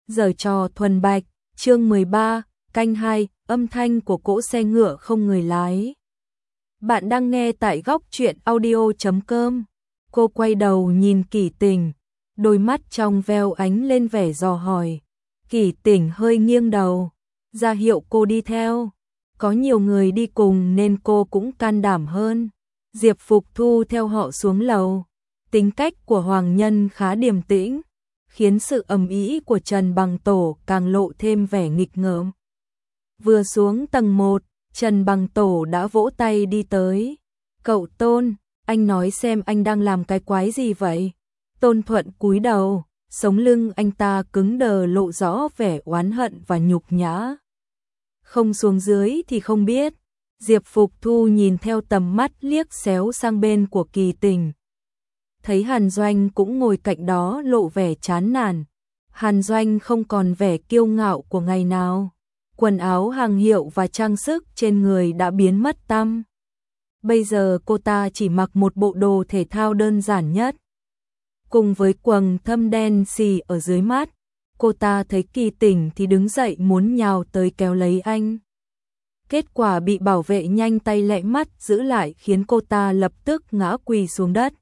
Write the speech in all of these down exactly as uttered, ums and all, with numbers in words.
Giở trò thuần bạch, chương mười ba, canh hai, âm thanh của cỗ xe ngựa không người lái. Bạn đang nghe tại góc truyện audio chấm com. Cô quay đầu nhìn Kỷ Tình, đôi mắt trong veo ánh lên vẻ dò hỏi. Kỷ Tình hơi nghiêng đầu, ra hiệu cô đi theo. Có nhiều người đi cùng nên cô cũng can đảm hơn. Diệp Phục Thu theo họ xuống lầu. Tính cách của Hoàng Nhân khá điềm tĩnh, khiến sự ầm ĩ của Trần Bằng Tổ càng lộ thêm vẻ nghịch ngợm. Vừa xuống tầng một, Trần Bằng Tổ đã vỗ tay đi tới. Cậu Tôn, anh nói xem anh đang làm cái quái gì vậy? Tôn Thuận cúi đầu, sống lưng anh ta cứng đờ lộ rõ vẻ oán hận và nhục nhã. Không xuống dưới thì không biết. Diệp Phục Thu nhìn theo tầm mắt liếc xéo sang bên của Kỳ Tình. Thấy Hàn Doanh cũng ngồi cạnh đó lộ vẻ chán nản. Hàn Doanh không còn vẻ kiêu ngạo của ngày nào. Quần áo hàng hiệu và trang sức trên người đã biến mất tăm. Bây giờ cô ta chỉ mặc một bộ đồ thể thao đơn giản nhất. Cùng với quần thâm đen xì ở dưới mắt, cô ta thấy Kỳ Tình thì đứng dậy muốn nhào tới kéo lấy anh. Kết quả bị bảo vệ nhanh tay lẹ mắt giữ lại khiến cô ta lập tức ngã quỳ xuống đất.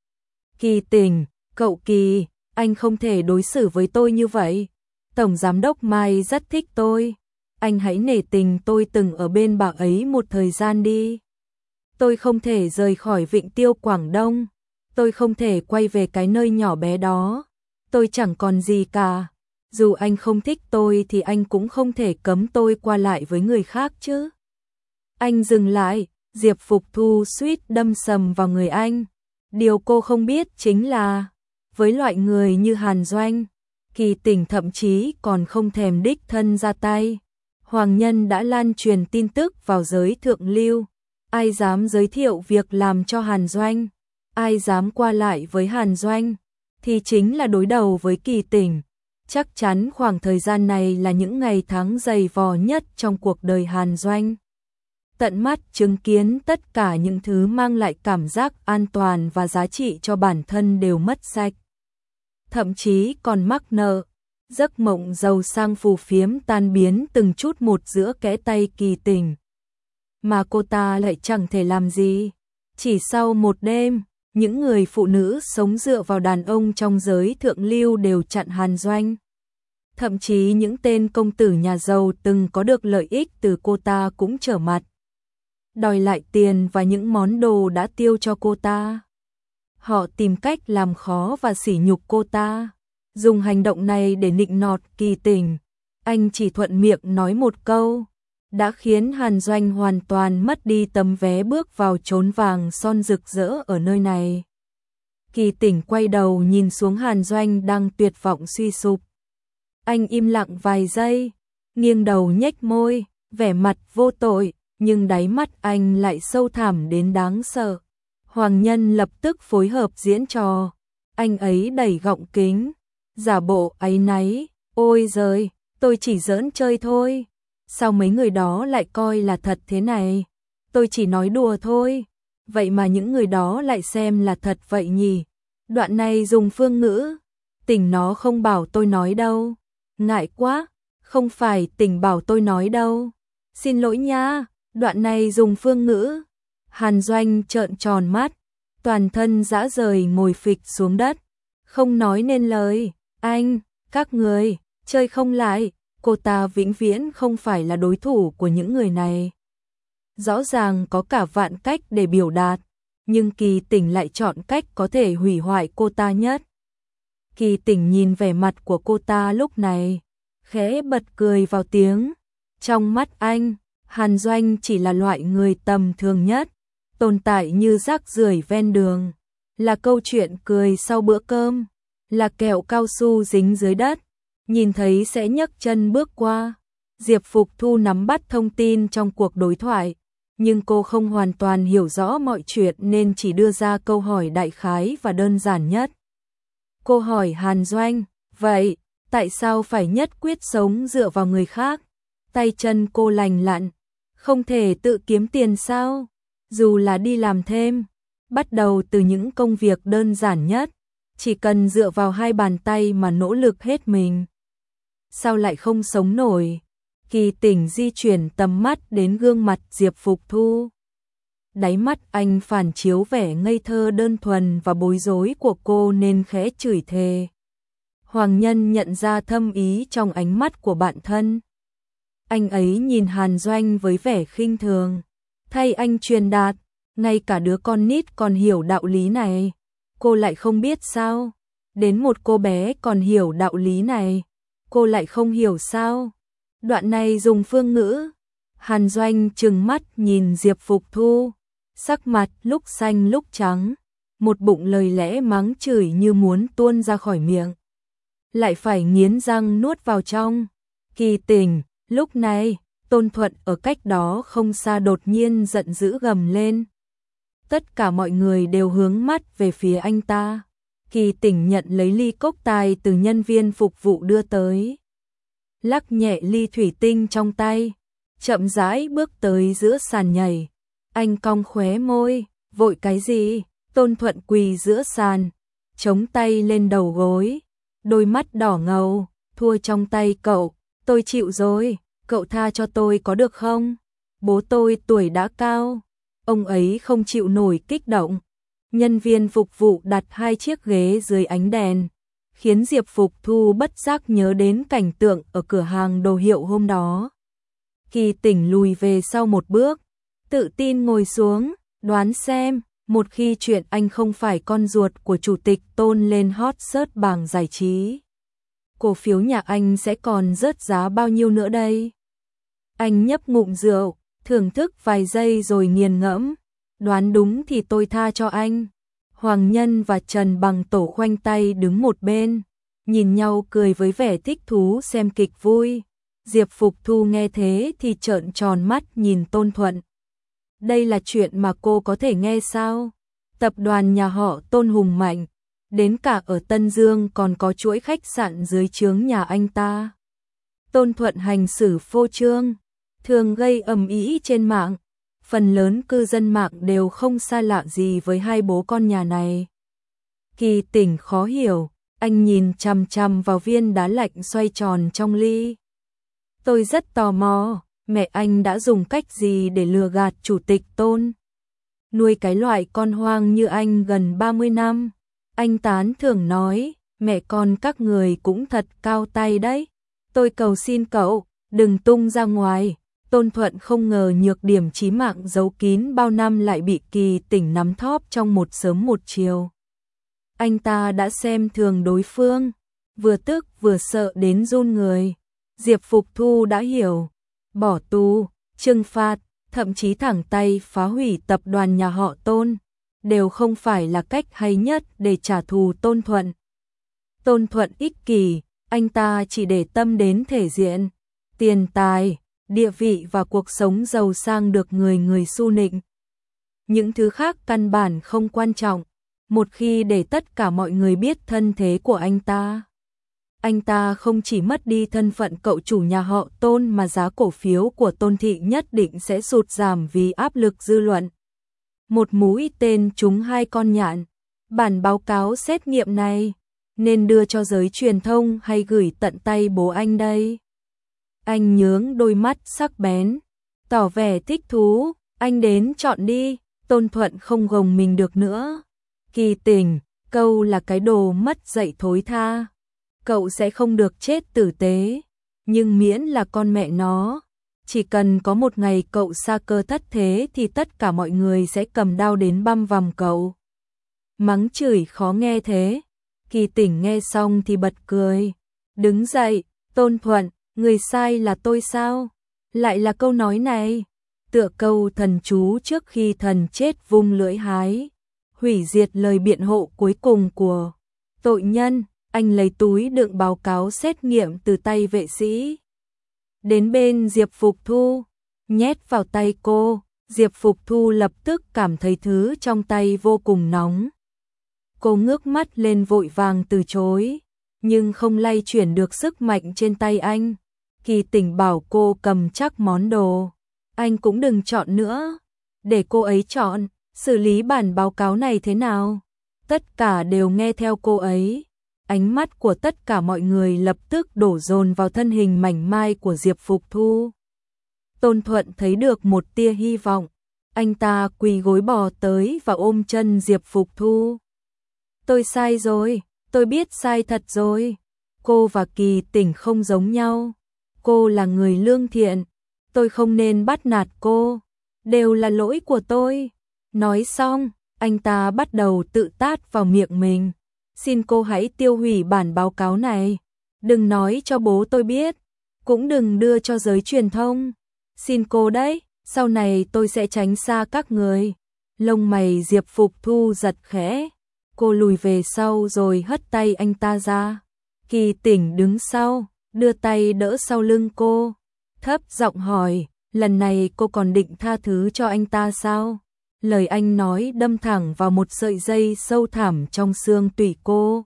Kỳ Tình, cậu Kỳ, anh không thể đối xử với tôi như vậy. Tổng giám đốc Mai rất thích tôi. Anh hãy nể tình tôi từng ở bên bà ấy một thời gian đi. Tôi không thể rời khỏi Vịnh Tiêu Quảng Đông. Tôi không thể quay về cái nơi nhỏ bé đó. Tôi chẳng còn gì cả. Dù anh không thích tôi thì anh cũng không thể cấm tôi qua lại với người khác chứ. Anh dừng lại, Diệp Phục Thu suýt đâm sầm vào người anh. Điều cô không biết chính là, với loại người như Hàn Doanh, Kỳ Tình thậm chí còn không thèm đích thân ra tay. Hoàng Nhân đã lan truyền tin tức vào giới thượng lưu. Ai dám giới thiệu việc làm cho Hàn Doanh, ai dám qua lại với Hàn Doanh, thì chính là đối đầu với Kỳ Tình. Chắc chắn khoảng thời gian này là những ngày tháng dày vò nhất trong cuộc đời Hàn Doanh. Tận mắt chứng kiến tất cả những thứ mang lại cảm giác an toàn và giá trị cho bản thân đều mất sạch. Thậm chí còn mắc nợ. Giấc mộng giàu sang phù phiếm tan biến từng chút một giữa kẽ tay Kỳ Tình. Mà cô ta lại chẳng thể làm gì. Chỉ sau một đêm, những người phụ nữ sống dựa vào đàn ông trong giới thượng lưu đều chặn Hàn Doanh. Thậm chí những tên công tử nhà giàu từng có được lợi ích từ cô ta cũng trở mặt. Đòi lại tiền và những món đồ đã tiêu cho cô ta. Họ tìm cách làm khó và sỉ nhục cô ta. Dùng hành động này để nịnh nọt Kỳ Tình. Anh chỉ thuận miệng nói một câu, đã khiến Hàn Doanh hoàn toàn mất đi tấm vé bước vào chốn vàng son rực rỡ ở nơi này. Kỳ Tình quay đầu nhìn xuống Hàn Doanh đang tuyệt vọng suy sụp. Anh im lặng vài giây, nghiêng đầu nhếch môi, vẻ mặt vô tội, nhưng đáy mắt anh lại sâu thẳm đến đáng sợ. Hoàng Nhân lập tức phối hợp diễn trò. Anh ấy đẩy gọng kính, giả bộ áy náy, ôi giời, tôi chỉ giỡn chơi thôi. Sao mấy người đó lại coi là thật thế này? Tôi chỉ nói đùa thôi. Vậy mà những người đó lại xem là thật vậy nhỉ? Đoạn này dùng phương ngữ. Tình nó không bảo tôi nói đâu. Ngại quá, không phải Tình bảo tôi nói đâu. Xin lỗi nha, đoạn này dùng phương ngữ. Hàn Doanh trợn tròn mắt, toàn thân rã rời ngồi phịch xuống đất. Không nói nên lời. Anh, các người, chơi không lại. Cô ta vĩnh viễn không phải là đối thủ của những người này. Rõ ràng có cả vạn cách để biểu đạt, nhưng Kỳ Tình lại chọn cách có thể hủy hoại cô ta nhất. Kỳ Tình nhìn vẻ mặt của cô ta lúc này, khẽ bật cười vào tiếng. Trong mắt anh, Hàn Doanh chỉ là loại người tầm thường nhất, tồn tại như rác rưởi ven đường, là câu chuyện cười sau bữa cơm, là kẹo cao su dính dưới đất, nhìn thấy sẽ nhấc chân bước qua. Diệp Phục Thu nắm bắt thông tin trong cuộc đối thoại, nhưng cô không hoàn toàn hiểu rõ mọi chuyện nên chỉ đưa ra câu hỏi đại khái và đơn giản nhất. Cô hỏi Hàn Doanh, vậy, tại sao phải nhất quyết sống dựa vào người khác? Tay chân cô lành lặn, không thể tự kiếm tiền sao? Dù là đi làm thêm, bắt đầu từ những công việc đơn giản nhất, chỉ cần dựa vào hai bàn tay mà nỗ lực hết mình. sao lại không sống nổi? Kỳ Tỉnh di chuyển tầm mắt đến gương mặt Diệp Phục Thu. Đáy mắt anh phản chiếu vẻ ngây thơ đơn thuần và bối rối của cô nên khẽ chửi thề. Hoàng Nhân nhận ra thâm ý trong ánh mắt của bạn thân. Anh ấy nhìn Hàn Doanh với vẻ khinh thường. Thay anh truyền đạt, ngay cả đứa con nít còn hiểu đạo lý này. Cô lại không biết sao? Đến một cô bé còn hiểu đạo lý này, cô lại không hiểu sao? Đoạn này dùng phương ngữ. Hàn Doanh trừng mắt nhìn Diệp Phục Thu, sắc mặt lúc xanh lúc trắng, một bụng lời lẽ mắng chửi như muốn tuôn ra khỏi miệng, lại phải nghiến răng nuốt vào trong. Kỳ Tỉnh, lúc này, Tôn Thuận ở cách đó không xa đột nhiên giận dữ gầm lên. Tất cả mọi người đều hướng mắt về phía anh ta. Kỳ Tỉnh nhận lấy ly cốc tài từ nhân viên phục vụ đưa tới, lắc nhẹ ly thủy tinh trong tay, chậm rãi bước tới giữa sàn nhảy. Anh cong khóe môi, vội cái gì? Tôn Thuận quỳ giữa sàn, chống tay lên đầu gối, đôi mắt đỏ ngầu, thua trong tay cậu, tôi chịu rồi, cậu tha cho tôi có được không? Bố tôi tuổi đã cao, ông ấy không chịu nổi kích động. Nhân viên phục vụ đặt hai chiếc ghế dưới ánh đèn, khiến Diệp Phục Thu bất giác nhớ đến cảnh tượng ở cửa hàng đồ hiệu hôm đó. Kỳ Tỉnh lùi về sau một bước, tự tin ngồi xuống, đoán xem, một khi chuyện anh không phải con ruột của chủ tịch Tôn lên hot search bảng giải trí, cổ phiếu nhà anh sẽ còn rớt giá bao nhiêu nữa đây? Anh nhấp ngụm rượu, thưởng thức vài giây rồi nghiền ngẫm. Đoán đúng thì tôi tha cho anh. Hoàng Nhân và Trần Bằng Tổ khoanh tay đứng một bên, nhìn nhau cười với vẻ thích thú xem kịch vui. Diệp Phục Thu nghe thế thì trợn tròn mắt nhìn Tôn Thuận. Đây là chuyện mà cô có thể nghe sao? Tập đoàn nhà họ Tôn hùng mạnh, đến cả ở Tân Dương còn có chuỗi khách sạn dưới trướng nhà anh ta. Tôn Thuận hành xử phô trương, thường gây ầm ĩ trên mạng. Phần lớn cư dân mạng đều không xa lạ gì với hai bố con nhà này. Kỳ Tỉnh khó hiểu, anh nhìn chằm chằm vào viên đá lạnh xoay tròn trong ly. Tôi rất tò mò, mẹ anh đã dùng cách gì để lừa gạt chủ tịch Tôn? Nuôi cái loại con hoang như anh gần ba mươi năm. Anh tán thưởng nói, mẹ con các người cũng thật cao tay đấy. Tôi cầu xin cậu, đừng tung ra ngoài. Tôn Thuận không ngờ nhược điểm chí mạng giấu kín bao năm lại bị Kỳ Tỉnh nắm thóp trong một sớm một chiều. Anh ta đã xem thường đối phương, vừa tức vừa sợ đến run người. Diệp Phục Thu đã hiểu, bỏ tù, trừng phạt, thậm chí thẳng tay phá hủy tập đoàn nhà họ Tôn, đều không phải là cách hay nhất để trả thù Tôn Thuận. Tôn Thuận ích kỷ, anh ta chỉ để tâm đến thể diện, tiền tài, địa vị và cuộc sống giàu sang được người người su nịnh. Những thứ khác căn bản không quan trọng, một khi để tất cả mọi người biết thân thế của anh ta. Anh ta không chỉ mất đi thân phận cậu chủ nhà họ Tôn mà giá cổ phiếu của Tôn thị nhất định sẽ sụt giảm vì áp lực dư luận. Một mũi tên trúng hai con nhạn, bản báo cáo xét nghiệm này nên đưa cho giới truyền thông hay gửi tận tay bố anh đây? Anh nhướng đôi mắt sắc bén, tỏ vẻ thích thú, anh đến chọn đi. Tôn Thuận không gồng mình được nữa. Kỳ Tỉnh, câu là cái đồ mất dạy thối tha. Cậu sẽ không được chết tử tế, nhưng miễn là con mẹ nó, chỉ cần có một ngày cậu sa cơ thất thế thì tất cả mọi người sẽ cầm đao đến băm vằm cậu. Mắng chửi khó nghe thế. Kỳ Tỉnh nghe xong thì bật cười, đứng dậy. Tôn Thuận, người sai là tôi sao? Lại là câu nói này, tựa câu thần chú trước khi thần chết vung lưỡi hái, hủy diệt lời biện hộ cuối cùng của tội nhân. Anh lấy túi đựng báo cáo xét nghiệm từ tay vệ sĩ, đến bên Diệp Phục Thu, nhét vào tay cô. Diệp Phục Thu lập tức cảm thấy thứ trong tay vô cùng nóng. Cô ngước mắt lên vội vàng từ chối, nhưng không lay chuyển được sức mạnh trên tay anh. Kỳ Tỉnh bảo cô cầm chắc món đồ, anh cũng đừng chọn nữa, để cô ấy chọn. Xử lý bản báo cáo này thế nào? Tất cả đều nghe theo cô ấy. ánh mắt của tất cả mọi người lập tức đổ dồn vào thân hình mảnh mai của Diệp Phục Thu. Tôn Thuận thấy được một tia hy vọng, anh ta quỳ gối bò tới và ôm chân Diệp Phục Thu. Tôi sai rồi, tôi biết sai thật rồi. Cô và Kỳ Tỉnh không giống nhau. Cô là người lương thiện, tôi không nên bắt nạt cô, đều là lỗi của tôi. Nói xong, anh ta bắt đầu tự tát vào miệng mình. Xin cô hãy tiêu hủy bản báo cáo này, đừng nói cho bố tôi biết, cũng đừng đưa cho giới truyền thông. Xin cô đấy, sau này tôi sẽ tránh xa các người. Lông mày Diệp Phục Thu giật khẽ, cô lùi về sau rồi hất tay anh ta ra. Kỳ Tỉnh đứng sau, đưa tay đỡ sau lưng cô, thấp giọng hỏi, lần này cô còn định tha thứ cho anh ta sao? Lời anh nói đâm thẳng vào một sợi dây sâu thẳm trong xương tủy cô.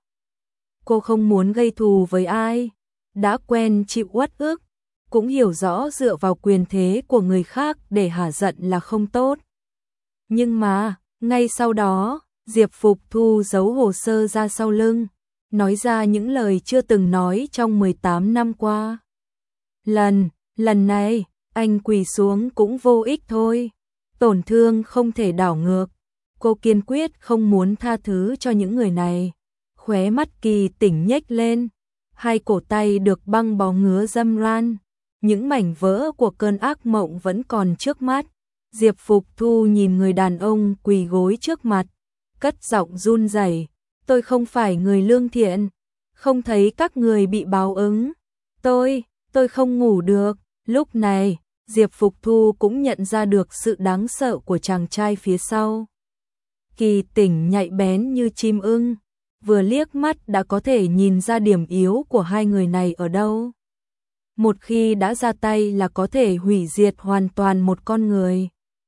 Cô không muốn gây thù với ai, đã quen chịu uất ức, cũng hiểu rõ dựa vào quyền thế của người khác để hả giận là không tốt. Nhưng mà, ngay sau đó, Diệp Phục Thu giấu hồ sơ ra sau lưng, nói ra những lời chưa từng nói trong mười tám năm qua. Lần, lần này, anh quỳ xuống cũng vô ích thôi. Tổn thương không thể đảo ngược. Cô kiên quyết không muốn tha thứ cho những người này. Khóe mắt Kỳ Tỉnh nhếch lên. Hai cổ tay được băng bó ngứa dâm ran. Những mảnh vỡ của cơn ác mộng vẫn còn trước mắt. Diệp Phục Thu nhìn người đàn ông quỳ gối trước mặt, cất giọng run rẩy. Tôi không phải người lương thiện. Không thấy các người bị báo ứng. Tôi, tôi không ngủ được. Lúc này, Diệp Phục Thu cũng nhận ra được sự đáng sợ của chàng trai phía sau. Kỳ Tỉnh nhạy bén như chim ưng, vừa liếc mắt đã có thể nhìn ra điểm yếu của hai người này ở đâu. Một khi đã ra tay là có thể hủy diệt hoàn toàn một con người.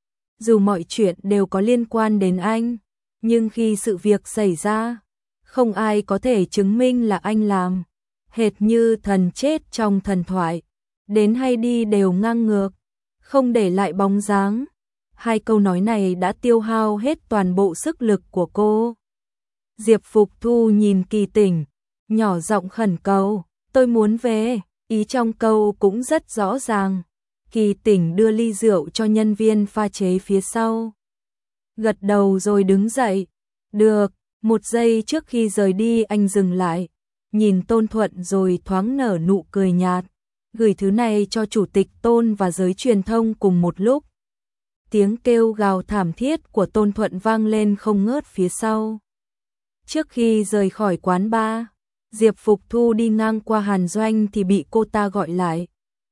Dù mọi chuyện đều có liên quan đến anh, nhưng khi sự việc xảy ra, không ai có thể chứng minh là anh làm. Hệt như thần chết trong thần thoại, đến hay đi đều ngang ngược, không để lại bóng dáng. Hai câu nói này đã tiêu hao hết toàn bộ sức lực của cô. Diệp Phục Thu nhìn Kỳ Tỉnh, nhỏ giọng khẩn cầu, tôi muốn về. Ý trong câu cũng rất rõ ràng. Kỳ Tỉnh đưa ly rượu cho nhân viên pha chế phía sau, gật đầu rồi đứng dậy. Được. Một giây trước khi rời đi anh dừng lại, nhìn Tôn Thuận rồi thoáng nở nụ cười nhạt, gửi thứ này cho chủ tịch Tôn và giới truyền thông cùng một lúc. Tiếng kêu gào thảm thiết của Tôn Thuận vang lên không ngớt phía sau. Trước khi rời khỏi quán bar, Diệp Phục Thu đi ngang qua Hàn Doanh thì bị cô ta gọi lại.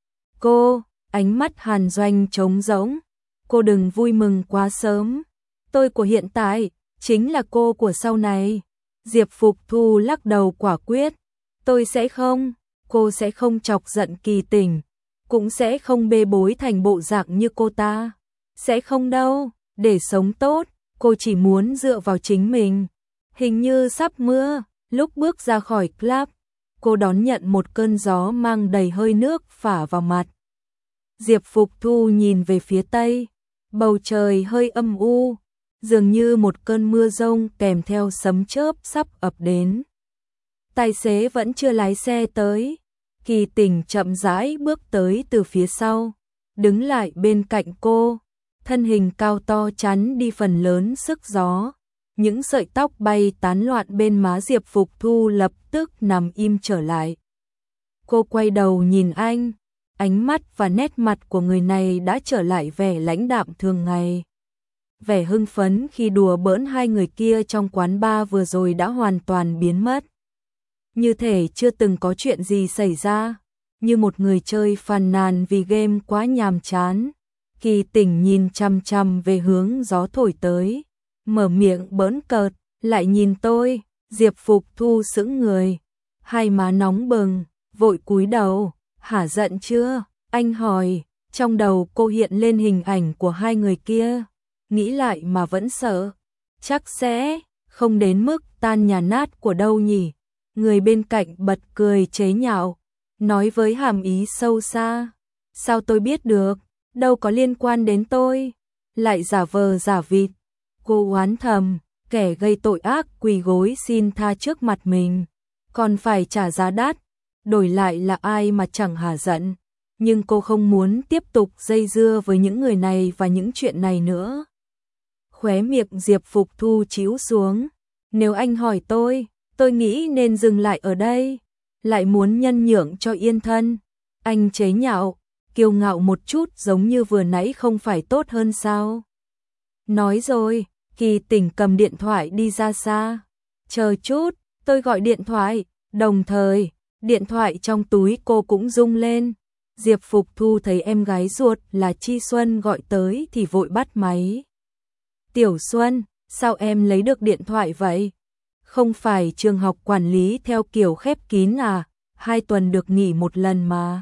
Cô, ánh mắt Hàn Doanh trống rỗng, cô đừng vui mừng quá sớm. Tôi của hiện tại chính là cô của sau này. Diệp Phục Thu lắc đầu quả quyết. Tôi sẽ không, cô sẽ không chọc giận Kỳ Tỉnh, cũng sẽ không bê bối thành bộ dạng như cô ta. Sẽ không đâu, để sống tốt, cô chỉ muốn dựa vào chính mình. Hình như sắp mưa, lúc bước ra khỏi club, cô đón nhận một cơn gió mang đầy hơi nước phả vào mặt. Diệp Phục Thu nhìn về phía tây, bầu trời hơi âm u, dường như một cơn mưa rông kèm theo sấm chớp sắp ập đến. Tài xế vẫn chưa lái xe tới, Kỳ Tỉnh chậm rãi bước tới từ phía sau, đứng lại bên cạnh cô, thân hình cao to chắn đi phần lớn sức gió. Những sợi tóc bay tán loạn bên má Diệp Phục Thu lập tức nằm im trở lại. Cô quay đầu nhìn anh, ánh mắt và nét mặt của người này đã trở lại vẻ lãnh đạm thường ngày. Vẻ hưng phấn khi đùa bỡn hai người kia trong quán bar vừa rồi đã hoàn toàn biến mất. Như thể chưa từng có chuyện gì xảy ra, như một người chơi phàn nàn vì game quá nhàm chán. Kỳ Tỉnh nhìn chằm chằm về hướng gió thổi tới, mở miệng bỡn cợt, lại nhìn tôi. Diệp Phục Thu sững người, hai má nóng bừng, vội cúi đầu. Hả giận chưa? Anh hỏi. Trong đầu cô hiện lên hình ảnh của hai người kia, nghĩ lại mà vẫn sợ. Chắc sẽ không đến mức tan nhà nát của đâu nhỉ? Người bên cạnh bật cười chế nhạo, nói với hàm ý sâu xa. Sao tôi biết được? Đâu có liên quan đến tôi. Lại giả vờ giả vịt. Cô oán thầm, kẻ gây tội ác quỳ gối xin tha trước mặt mình. còn phải trả giá đắt, đổi lại là ai mà chẳng hả giận, nhưng cô không muốn tiếp tục dây dưa với những người này và những chuyện này nữa. Khóe miệng Diệp Phục Thu chíu xuống, nếu anh hỏi tôi, tôi nghĩ nên dừng lại ở đây, lại muốn nhân nhượng cho yên thân. Anh chế nhạo, kiêu ngạo một chút giống như vừa nãy không phải tốt hơn sao? Nói rồi, Kỳ Tỉnh cầm điện thoại đi ra xa. Chờ chút, tôi gọi điện thoại, đồng thời, điện thoại trong túi cô cũng rung lên. Diệp Phục Thu thấy em gái ruột là Chi Xuân gọi tới thì vội bắt máy. Tiểu Xuân, sao em lấy được điện thoại vậy? Không phải trường học quản lý theo kiểu khép kín à, hai tuần được nghỉ một lần mà.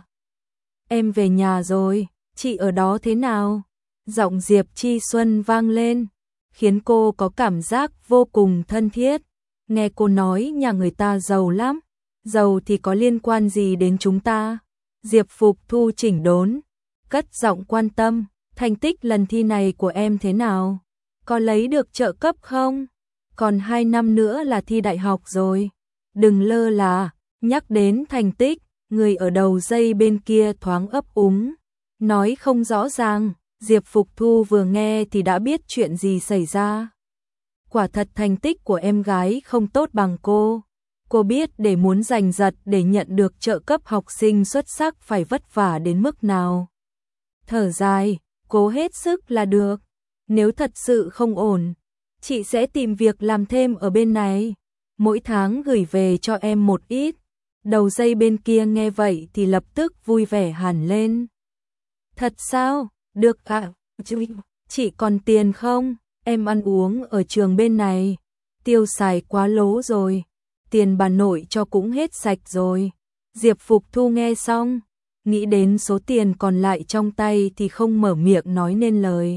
Em về nhà rồi, chị ở đó thế nào? Giọng Diệp Chi Xuân vang lên, khiến cô có cảm giác vô cùng thân thiết. Nghe cô nói nhà người ta giàu lắm, giàu thì có liên quan gì đến chúng ta? Diệp Phục Thu chỉnh đốn, cất giọng quan tâm, thành tích lần thi này của em thế nào? Có lấy được trợ cấp không? Còn hai năm nữa là thi đại học rồi. Đừng lơ là, nhắc đến thành tích, người ở đầu dây bên kia thoáng ấp úng, nói không rõ ràng. Diệp Phục Thu vừa nghe thì đã biết chuyện gì xảy ra. Quả thật thành tích của em gái không tốt bằng cô. Cô biết để muốn giành giật để nhận được trợ cấp học sinh xuất sắc phải vất vả đến mức nào. Thở dài, cố hết sức là được. Nếu thật sự không ổn, chị sẽ tìm việc làm thêm ở bên này. Mỗi tháng gửi về cho em một ít. Đầu dây bên kia nghe vậy thì lập tức vui vẻ hẳn lên. Thật sao? Được ạ. À? Chị còn tiền không? Em ăn uống ở trường bên này. Tiêu xài quá lố rồi. Tiền bà nội cho cũng hết sạch rồi. Diệp Phục Thu nghe xong, nghĩ đến số tiền còn lại trong tay thì không mở miệng nói nên lời.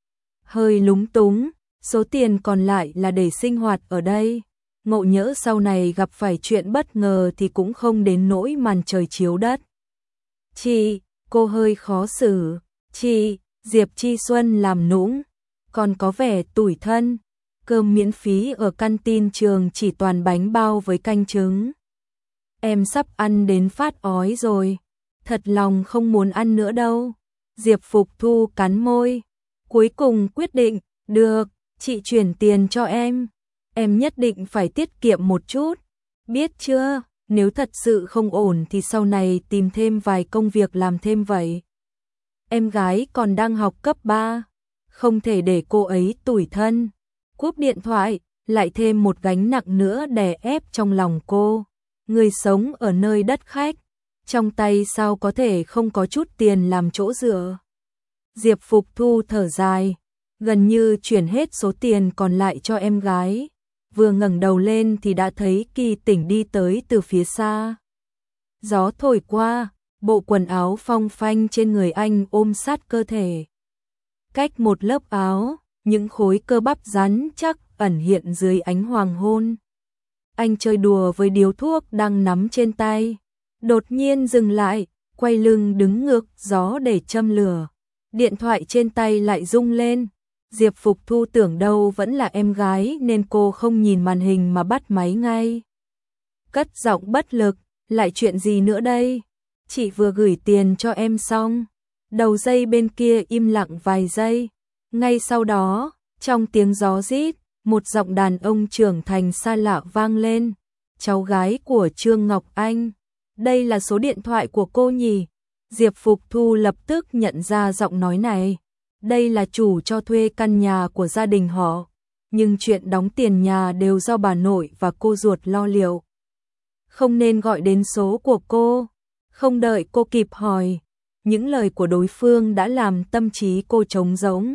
Hơi lúng túng, số tiền còn lại là để sinh hoạt ở đây. Ngộ nhỡ sau này gặp phải chuyện bất ngờ thì cũng không đến nỗi màn trời chiếu đất. Chị, cô hơi khó xử. Chị, Diệp Chi Xuân làm nũng, còn có vẻ tủi thân. Cơm miễn phí ở canteen trường chỉ toàn bánh bao với canh trứng. Em sắp ăn đến phát ói rồi, thật lòng không muốn ăn nữa đâu. Diệp Phục Thu cắn môi, cuối cùng quyết định, được, chị chuyển tiền cho em. Em nhất định phải tiết kiệm một chút, biết chưa? Nếu thật sự không ổn thì sau này tìm thêm vài công việc làm thêm vậy. Em gái còn đang học cấp ba, không thể để cô ấy tủi thân. Cúp điện thoại, lại thêm một gánh nặng nữa đè ép trong lòng cô. Người sống ở nơi đất khách, trong tay sao có thể không có chút tiền làm chỗ dựa. Diệp Phục Thu thở dài, gần như chuyển hết số tiền còn lại cho em gái. Vừa ngẩng đầu lên thì đã thấy Kỳ Tỉnh đi tới từ phía xa. Gió thổi qua, bộ quần áo phong phanh trên người anh ôm sát cơ thể. Cách một lớp áo, những khối cơ bắp rắn chắc ẩn hiện dưới ánh hoàng hôn. Anh chơi đùa với điếu thuốc đang nắm trên tay, đột nhiên dừng lại, quay lưng đứng ngược gió để châm lửa. Điện thoại trên tay lại rung lên. Diệp Phục Thu tưởng đâu vẫn là em gái nên cô không nhìn màn hình mà bắt máy ngay. Cất giọng bất lực, lại chuyện gì nữa đây? Chị vừa gửi tiền cho em xong. Đầu dây bên kia im lặng vài giây. Ngay sau đó, trong tiếng gió rít, một giọng đàn ông trưởng thành xa lạ vang lên. Cháu gái của Trương Ngọc Anh. Đây là số điện thoại của cô nhỉ? Diệp Phục Thu lập tức nhận ra giọng nói này. Đây là chủ cho thuê căn nhà của gia đình họ. Nhưng chuyện đóng tiền nhà đều do bà nội và cô ruột lo liệu. Không nên gọi đến số của cô. Không đợi cô kịp hỏi, những lời của đối phương đã làm tâm trí cô trống rỗng.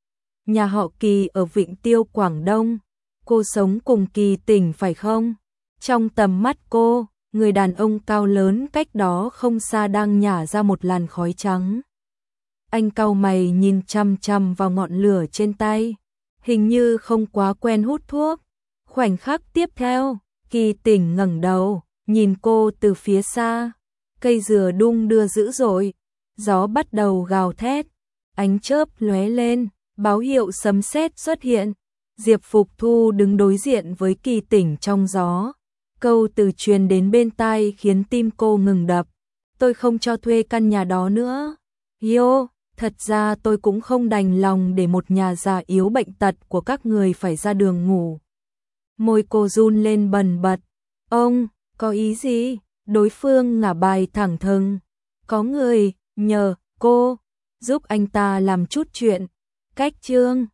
Nhà họ Kỳ ở Vịnh Tiêu Quảng Đông. Cô sống cùng Kỳ Tỉnh phải không? Trong tầm mắt cô, người đàn ông cao lớn cách đó không xa đang nhả ra một làn khói trắng. Anh cau mày nhìn chăm chăm vào ngọn lửa trên tay, hình như không quá quen hút thuốc. Khoảnh khắc tiếp theo, Kỳ Tỉnh ngẩng đầu, nhìn cô từ phía xa. Cây dừa đung đưa dữ dội, gió bắt đầu gào thét, ánh chớp lóe lên, báo hiệu sấm sét xuất hiện. Diệp Phục Thu đứng đối diện với Kỳ Tỉnh trong gió, Câu từ truyền đến bên tai khiến tim cô ngừng đập. Tôi không cho thuê căn nhà đó nữa. Yo, thật ra tôi cũng không đành lòng để một nhà già yếu bệnh tật của các người phải ra đường ngủ. Môi cô run lên bần bật. Ông, có ý gì? Đối phương ngả bài thẳng thừng. Có người nhờ cô giúp anh ta làm chút chuyện. Cách trương